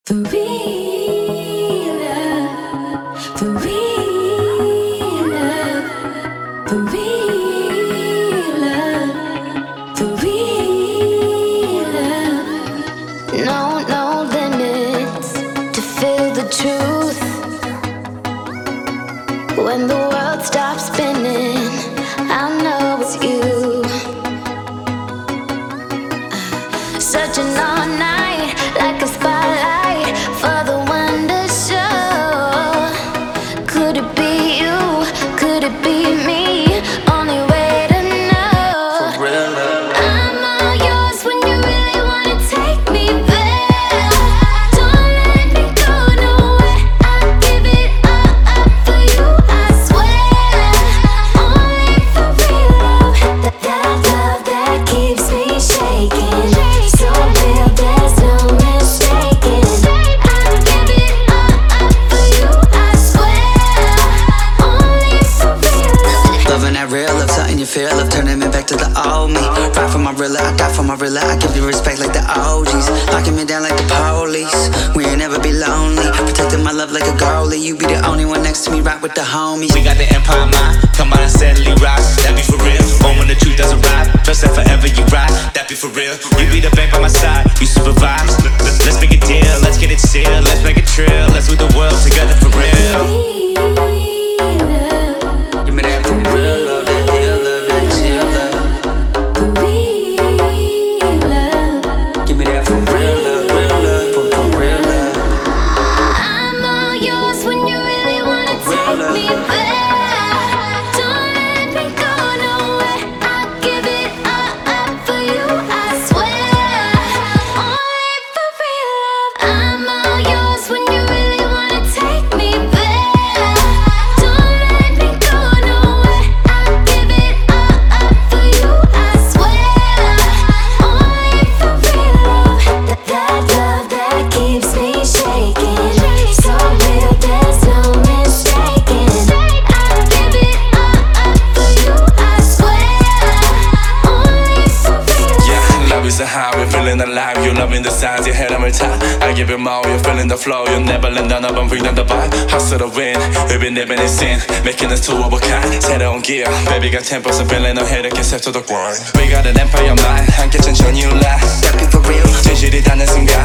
For real love, for real love, for real love, for real love. No limits to feel the truth. When the world stops spinning, I know it's you. Searching all night like a spotlight for the one to show. Could it be you? Could it be me? Only way to know. For real love. I'm all yours when you really wanna take me there. Don't let me go nowhere. I'll give it all up for you, I swear. Only for real love. That love that keeps me shaking. So real, there's no mistaking. I'll give it all up for you, I swear. Only for real love. Loving that real love, something you feel of, turning me back to the old me. Right from my real love, I got from my real love. I give you respect like the OGs, locking me down like the police. We ain't never be lonely, protecting my love like a goalie. You be the only one next to me, right with the homies. We got the empire mind, come on and steadily rise. That be for real, born when the truth doesn't ride. Trust that forever you ride, that be for real. You be the bank by my side, you supervise. Let's make a deal, let's get it sealed. Let's make a trill, let's move the world together for real. Give me that for real love, that real love, that chill love. Give me that for real love, for real love. I'm all yours when you really wanna take me there. Don't let me go nowhere. I'll give it all up for you, I swear. Only for real love. I'm all yours when you really wanna take me there. Don't let me go nowhere. I'll give it all up for you, I swear. Only for real love. That love that keeps me shaking. So real, there's no mistaking. I'll give it all up for you, I swear. Only for real love. Yeah, love is a high, we're feeling alive. You're loving the signs, your head on my top. I give you more, you're feeling the flow. You'll never let down up, I'm reading the vibe. Hustle to win, we've been living in sin, making us two of a kind. 새로운 gear, baby got 10% feeling no head, I can set to the grind. We got an empire mind, 함께 천천히 올라. That be for real. 진실이 닿는 순간